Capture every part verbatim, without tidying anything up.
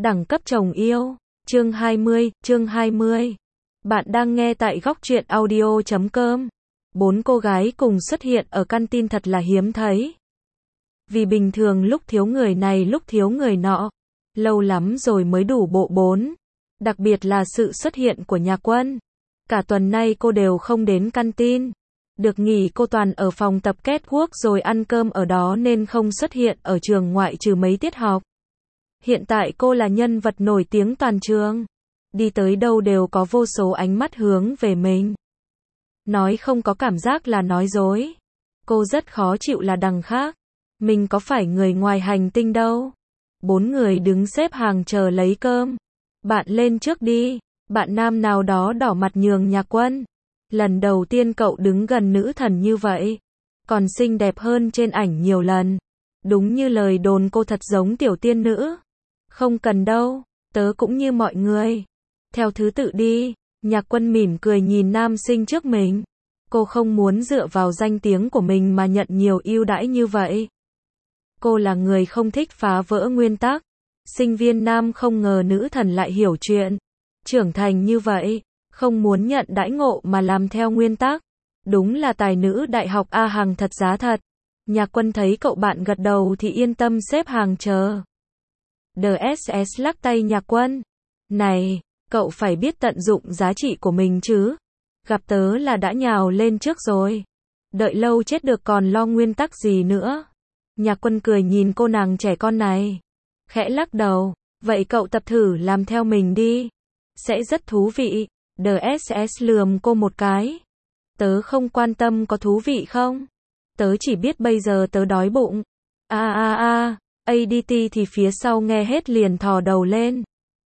Đẳng cấp chồng yêu. Chương hai mươi, chương hai mươi. Bạn đang nghe tại góc truyện audio chấm com. Bốn cô gái cùng xuất hiện ở căn tin thật là hiếm thấy. Vì bình thường lúc thiếu người này lúc thiếu người nọ. Lâu lắm rồi mới đủ bộ bốn. Đặc biệt là sự xuất hiện của Nhạc Quân. Cả tuần nay cô đều không đến căn tin. Được nghỉ cô toàn ở phòng tập catwalk rồi ăn cơm ở đó nên không xuất hiện ở trường ngoại trừ mấy tiết học. Hiện tại cô là nhân vật nổi tiếng toàn trường. Đi tới đâu đều có vô số ánh mắt hướng về mình. Nói không có cảm giác là nói dối. Cô rất khó chịu là đằng khác. Mình có phải người ngoài hành tinh đâu. Bốn người đứng xếp hàng chờ lấy cơm. Bạn lên trước đi. Bạn nam nào đó đỏ mặt nhường Nhạc Quân. Lần đầu tiên cậu đứng gần nữ thần như vậy. Còn xinh đẹp hơn trên ảnh nhiều lần. Đúng như lời đồn cô thật giống tiểu tiên nữ. Không cần đâu, tớ cũng như mọi người. Theo thứ tự đi. Nhạc Quân mỉm cười nhìn nam sinh trước mình. Cô không muốn dựa vào danh tiếng của mình mà nhận nhiều ưu đãi như vậy. Cô là người không thích phá vỡ nguyên tắc. Sinh viên nam không ngờ nữ thần lại hiểu chuyện. Trưởng thành như vậy, không muốn nhận đãi ngộ mà làm theo nguyên tắc. Đúng là tài nữ đại học A Hằng thật giá thật. Nhạc Quân thấy cậu bạn gật đầu thì yên tâm xếp hàng chờ. đê ét ét lắc tay Nhạc Quân. Này, cậu phải biết tận dụng giá trị của mình chứ. Gặp tớ là đã nhào lên trước rồi. Đợi lâu chết được còn lo nguyên tắc gì nữa. Nhạc Quân cười nhìn cô nàng trẻ con này. Khẽ lắc đầu. Vậy cậu tập thử làm theo mình đi. Sẽ rất thú vị. đê ét ét lườm cô một cái. Tớ không quan tâm có thú vị không. Tớ chỉ biết bây giờ tớ đói bụng. A a a. a đê tê thì phía sau nghe hết liền thò đầu lên.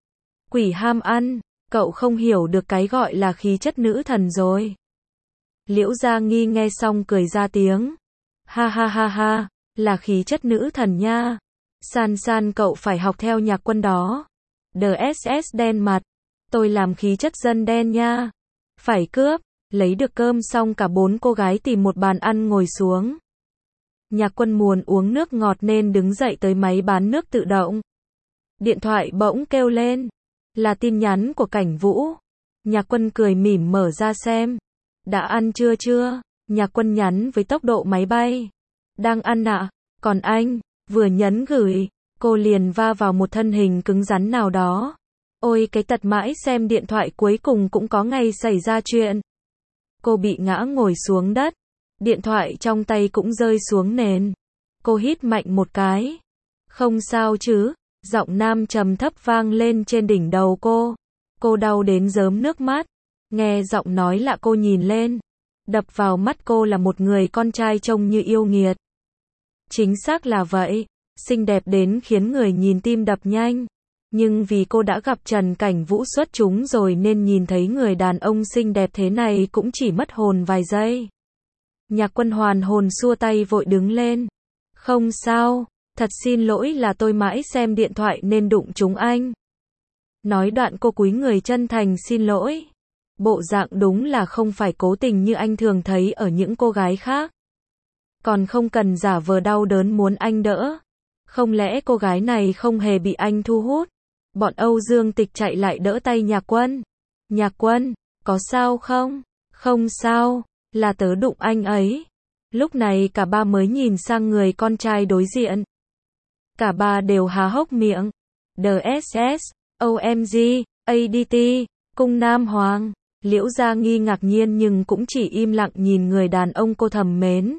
Quỷ ham ăn, cậu không hiểu được cái gọi là khí chất nữ thần rồi. Liễu Gia Nghi nghe xong cười ra tiếng. Ha ha ha ha, là khí chất nữ thần nha. San San cậu phải học theo Nhạc Quân đó. đê ét ét đen mặt. Tôi làm khí chất dân đen nha. Phải cướp, lấy được cơm xong cả bốn cô gái tìm một bàn ăn ngồi xuống. Nhạc Quân muốn uống nước ngọt nên đứng dậy tới máy bán nước tự động. Điện thoại bỗng kêu lên. Là tin nhắn của Cảnh Vũ. Nhạc Quân cười mỉm mở ra xem. Đã ăn chưa chưa? Nhạc Quân nhắn với tốc độ máy bay. Đang ăn ạ. Còn anh? Vừa nhấn gửi, cô liền va vào một thân hình cứng rắn nào đó. Ôi cái tật mãi xem điện thoại cuối cùng cũng có ngày xảy ra chuyện. Cô bị ngã ngồi xuống đất. Điện thoại trong tay cũng rơi xuống nền. Cô hít mạnh một cái. Không sao chứ? Giọng nam trầm thấp vang lên trên đỉnh đầu cô. Cô đau đến rớm nước mắt. Nghe giọng nói lạ cô nhìn lên. Đập vào mắt cô là một người con trai trông như yêu nghiệt. Chính xác là vậy. Xinh đẹp đến khiến người nhìn tim đập nhanh. Nhưng vì cô đã gặp Trần Cảnh Vũ xuất chúng rồi nên nhìn thấy người đàn ông xinh đẹp thế này cũng chỉ mất hồn vài giây. Nhạc Quân hoàn hồn xua tay vội đứng lên. Không sao, thật xin lỗi là tôi mãi xem điện thoại nên đụng trúng anh. Nói đoạn cô cúi người chân thành xin lỗi. Bộ dạng đúng là không phải cố tình như anh thường thấy ở những cô gái khác. Còn không cần giả vờ đau đớn muốn anh đỡ. Không lẽ cô gái này không hề bị anh thu hút? Bọn Âu Dương Tịch chạy lại đỡ tay Nhạc Quân. Nhạc Quân, có sao không? Không sao, là tớ đụng anh ấy. Lúc này cả ba mới nhìn sang người con trai đối diện. Cả ba đều há hốc miệng. đê ét ét, ô em giê, a đê tê, Cung Nam Hoàng. Liễu Gia Nghi ngạc nhiên nhưng cũng chỉ im lặng nhìn người đàn ông cô thầm mến.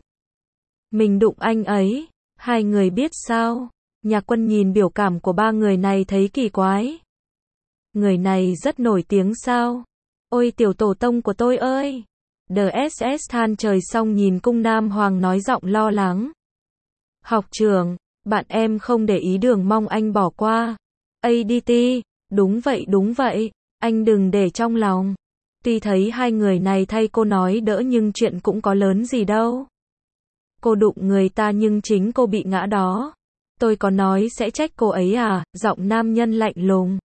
Mình đụng anh ấy, hai người biết sao? Nhạc Quân nhìn biểu cảm của ba người này thấy kỳ quái. Người này rất nổi tiếng sao? Ôi tiểu tổ tông của tôi ơi! đê ét ét than trời xong nhìn Cung Nam Hoàng nói giọng lo lắng. Học trưởng, bạn em không để ý đường mong anh bỏ qua. a đê tê, đúng vậy đúng vậy, anh đừng để trong lòng. Tuy thấy hai người này thay cô nói đỡ nhưng chuyện cũng có lớn gì đâu. Cô đụng người ta nhưng chính cô bị ngã đó. Tôi có nói sẽ trách cô ấy à? Giọng nam nhân lạnh lùng.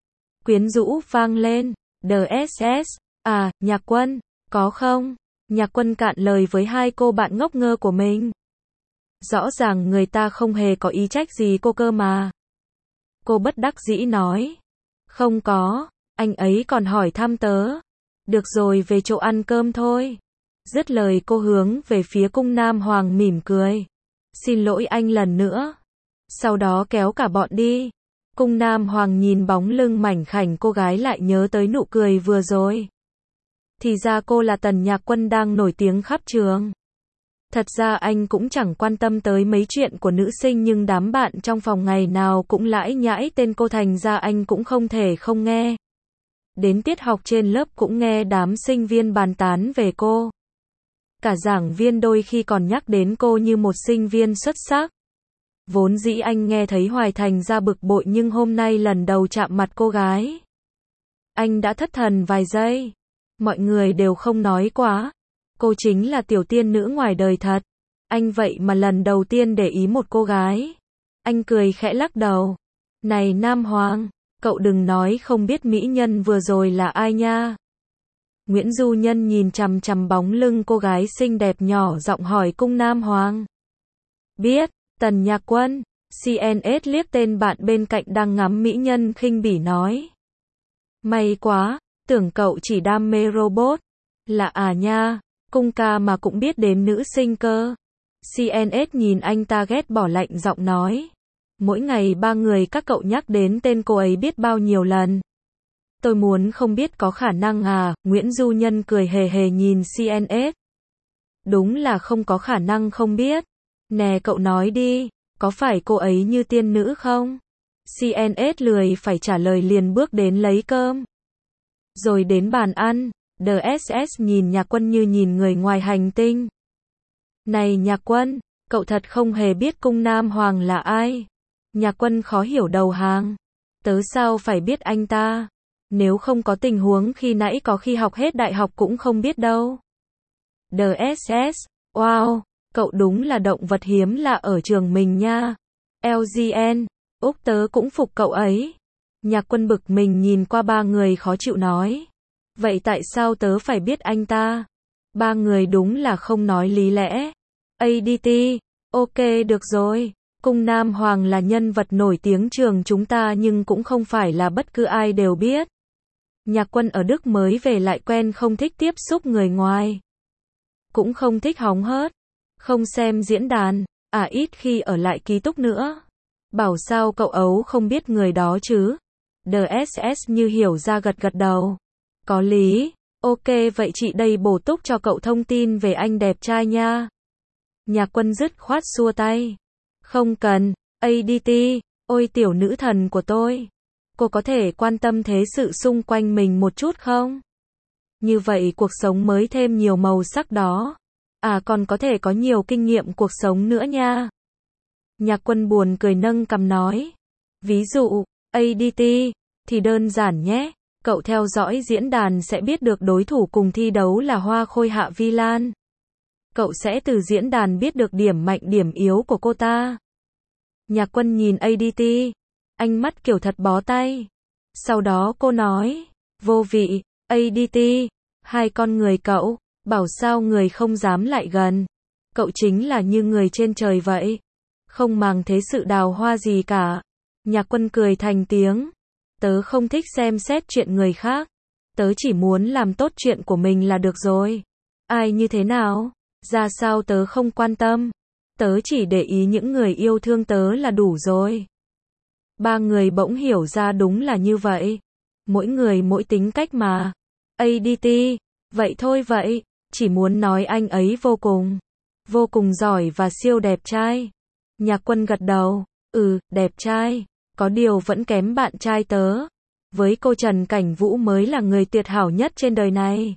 Quyến rũ vang lên. đê ét ét, à, Nhạc Quân, có không? Nhạc Quân cạn lời với hai cô bạn ngốc nghơ của mình. Rõ ràng người ta không hề có ý trách gì cô cơ mà. Cô bất đắc dĩ nói. Không có, anh ấy còn hỏi thăm tớ. Được rồi, về chỗ ăn cơm thôi. Dứt lời cô hướng về phía cung Nam Hoàng mỉm cười. Xin lỗi anh lần nữa. Sau đó kéo cả bọn đi. Cung Nam Hoàng nhìn bóng lưng mảnh khảnh cô gái lại nhớ tới nụ cười vừa rồi. Thì ra cô là Tần Nhạc Quân đang nổi tiếng khắp trường. Thật ra anh cũng chẳng quan tâm tới mấy chuyện của nữ sinh nhưng đám bạn trong phòng ngày nào cũng lãi nhãi tên cô thành ra anh cũng không thể không nghe. Đến tiết học trên lớp cũng nghe đám sinh viên bàn tán về cô. Cả giảng viên đôi khi còn nhắc đến cô như một sinh viên xuất sắc. Vốn dĩ anh nghe thấy hoài thành ra bực bội nhưng hôm nay lần đầu chạm mặt cô gái. Anh đã thất thần vài giây. Mọi người đều không nói quá. Cô chính là tiểu tiên nữ ngoài đời thật. Anh vậy mà lần đầu tiên để ý một cô gái. Anh cười khẽ lắc đầu. Này Nam Hoàng, cậu đừng nói không biết mỹ nhân vừa rồi là ai nha. Nguyễn Du Nhân nhìn chằm chằm bóng lưng cô gái xinh đẹp nhỏ giọng hỏi cung Nam Hoàng. Biết, Tần Nhạc Quân. xê en ét liếc tên bạn bên cạnh đang ngắm mỹ nhân khinh bỉ nói. May quá, tưởng cậu chỉ đam mê robot. Là à nha, cung ca mà cũng biết đến nữ sinh cơ. xê en ét nhìn anh ta ghét bỏ lạnh giọng nói. Mỗi ngày ba người các cậu nhắc đến tên cô ấy biết bao nhiêu lần. Tôi muốn không biết có khả năng à, Nguyễn Du Nhân cười hề hề nhìn xê en ét. Đúng là không có khả năng không biết. Nè cậu nói đi, có phải cô ấy như tiên nữ không? xê en ét lười phải trả lời liền bước đến lấy cơm. Rồi đến bàn ăn, đê ét ét nhìn Nhạc Quân như nhìn người ngoài hành tinh. Này Nhạc Quân, cậu thật không hề biết cung Nam Hoàng là ai. Nhạc Quân khó hiểu đầu hàng. Tớ sao phải biết anh ta? Nếu không có tình huống khi nãy có khi học hết đại học cũng không biết đâu. đê ét ét, wow, cậu đúng là động vật hiếm lạ ở trường mình nha. lờ giê en, Úc tớ cũng phục cậu ấy. Nhạc Quân bực mình nhìn qua ba người khó chịu nói. Vậy tại sao tớ phải biết anh ta? Ba người đúng là không nói lý lẽ. a đê tê, ok được rồi. Cung Nam Hoàng là nhân vật nổi tiếng trường chúng ta nhưng cũng không phải là bất cứ ai đều biết. Nhạc Quân ở Đức mới về lại quen không thích tiếp xúc người ngoài. Cũng không thích hóng hớt. Không xem diễn đàn. À ít khi ở lại ký túc nữa. Bảo sao cậu ấu không biết người đó chứ? đê ét ét như hiểu ra gật gật đầu. Có lý. Ok vậy chị đây bổ túc cho cậu thông tin về anh đẹp trai nha. Nhạc Quân dứt khoát xua tay. Không cần, a đê tê, ôi tiểu nữ thần của tôi. Cô có thể quan tâm thế sự xung quanh mình một chút không? Như vậy cuộc sống mới thêm nhiều màu sắc đó. À còn có thể có nhiều kinh nghiệm cuộc sống nữa nha. Nhạc Quân buồn cười nâng cằm nói. Ví dụ, a đê tê, thì đơn giản nhé. Cậu theo dõi diễn đàn sẽ biết được đối thủ cùng thi đấu là Hoa Khôi Hạ Vi Lan. Cậu sẽ từ diễn đàn biết được điểm mạnh điểm yếu của cô ta. Nhạc Quân nhìn a đê tê, ánh mắt kiểu thật bó tay. Sau đó cô nói, vô vị, a đê tê, hai con người cậu, bảo sao người không dám lại gần. Cậu chính là như người trên trời vậy. Không màng thế sự đào hoa gì cả. Nhạc Quân cười thành tiếng. Tớ không thích xem xét chuyện người khác. Tớ chỉ muốn làm tốt chuyện của mình là được rồi. Ai như thế nào? Ra sao tớ không quan tâm. Tớ chỉ để ý những người yêu thương tớ là đủ rồi. Ba người bỗng hiểu ra đúng là như vậy. Mỗi người mỗi tính cách mà. a đê tê, vậy thôi vậy. Chỉ muốn nói anh ấy vô cùng. Vô cùng giỏi và siêu đẹp trai. Nhạc Quân gật đầu. Ừ, đẹp trai. Có điều vẫn kém bạn trai tớ. Với cô Trần Cảnh Vũ mới là người tuyệt hảo nhất trên đời này.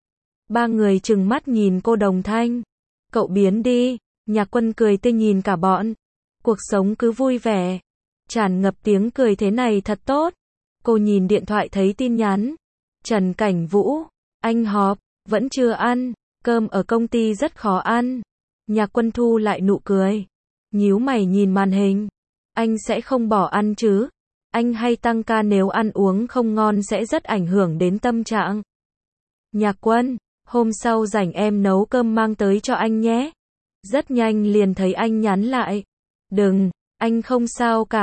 Ba người trừng mắt nhìn cô đồng thanh. Cậu biến đi. Nhạc Quân cười tươi nhìn cả bọn. Cuộc sống cứ vui vẻ. Tràn ngập tiếng cười thế này thật tốt. Cô nhìn điện thoại thấy tin nhắn. Trần Cảnh Vũ. Anh họp. Vẫn chưa ăn. Cơm ở công ty rất khó ăn. Nhạc Quân thu lại nụ cười. Nhíu mày nhìn màn hình. Anh sẽ không bỏ ăn chứ? Anh hay tăng ca nếu ăn uống không ngon sẽ rất ảnh hưởng đến tâm trạng. Nhạc Quân, hôm sau rảnh em nấu cơm mang tới cho anh nhé. Rất nhanh liền thấy anh nhắn lại. Đừng, anh không sao cả.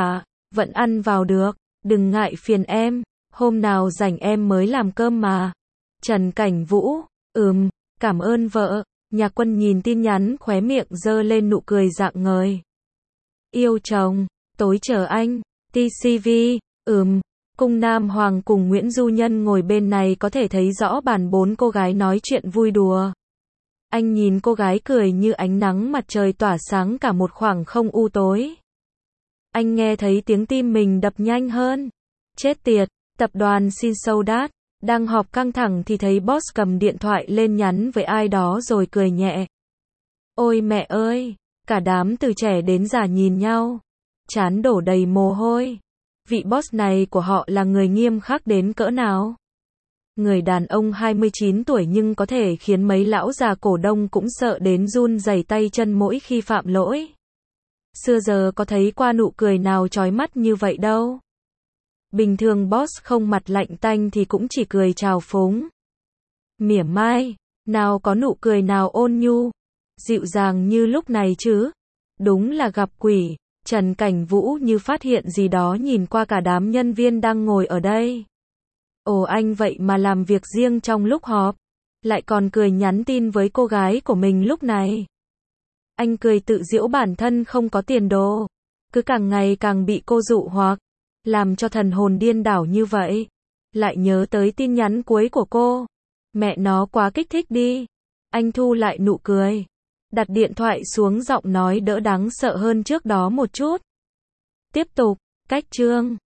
Vẫn ăn vào được, đừng ngại phiền em, hôm nào rảnh em mới làm cơm mà. Trần Cảnh Vũ, ừm, cảm ơn vợ. Nhạc Quân nhìn tin nhắn khóe miệng giơ lên nụ cười rạng ngời. Yêu chồng, tối chờ anh. tê xê vê, ừm. Cung Nam Hoàng cùng Nguyễn Du Nhân ngồi bên này có thể thấy rõ bàn bốn cô gái nói chuyện vui đùa. Anh nhìn cô gái cười như ánh nắng mặt trời tỏa sáng cả một khoảng không u tối. Anh nghe thấy tiếng tim mình đập nhanh hơn. Chết tiệt, tập đoàn Sinsodat đang họp căng thẳng thì thấy boss cầm điện thoại lên nhắn với ai đó rồi cười nhẹ. Ôi mẹ ơi, cả đám từ trẻ đến già nhìn nhau, trán đổ đầy mồ hôi. Vị boss này của họ là người nghiêm khắc đến cỡ nào? Người đàn ông hai mươi chín tuổi nhưng có thể khiến mấy lão già cổ đông cũng sợ đến run rẩy tay chân mỗi khi phạm lỗi. Xưa giờ có thấy qua nụ cười nào chói mắt như vậy đâu. Bình thường boss không mặt lạnh tanh thì cũng chỉ cười chào phúng. Mỉa mai, nào có nụ cười nào ôn nhu, dịu dàng như lúc này chứ. Đúng là gặp quỷ. Trần Cảnh Vũ như phát hiện gì đó nhìn qua cả đám nhân viên đang ngồi ở đây. Ồ anh vậy mà làm việc riêng trong lúc họp, lại còn cười nhắn tin với cô gái của mình lúc này. Anh cười tự giễu bản thân không có tiền đồ, cứ càng ngày càng bị cô dụ hoặc, làm cho thần hồn điên đảo như vậy. Lại nhớ tới tin nhắn cuối của cô. Mẹ nó quá kích thích đi. Anh thu lại nụ cười, đặt điện thoại xuống, giọng nói đỡ đáng sợ hơn trước đó một chút. Tiếp tục, cách chương